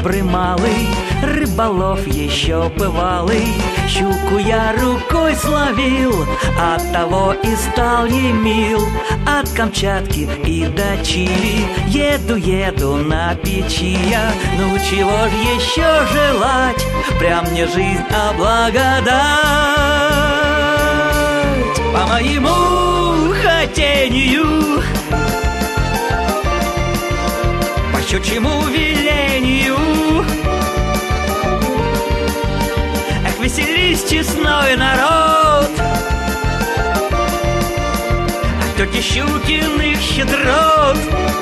добрый малый, рыболов еще бывалый. Щуку я рукой словил, оттого и стал ей мил. От Камчатки и до Чили еду на печи я. Ну чего ж еще желать, прям мне жизнь облагодать. По моему хотению, по щучьему велению, эх, веселись, честной народ, от тети Щукиных щедрот.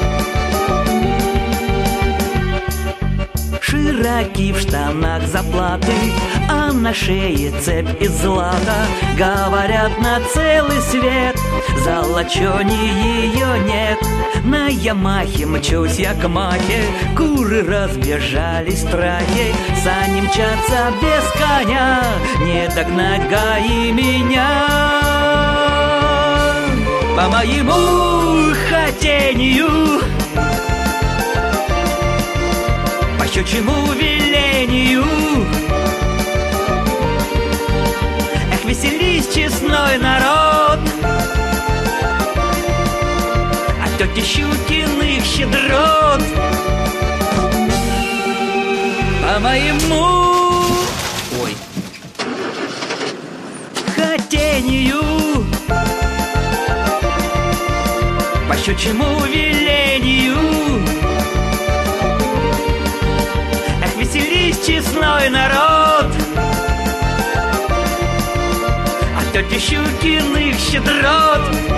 Широки в штанах заплаты, а на шее цепь из злата. Говорят на целый свет, золочёней ее нет. На Ямахе мчусь я к махе, куры разбежались в страхе. Сани мчатся без коня, не догнать гаи меня. По моему хотению, по щучьему велению, эх, веселись, честной народ, от тети Щукиных щедрот. По моему хотению, по щучьему велению, эх, веселись, честной народ, от тети Щукиных щедрот.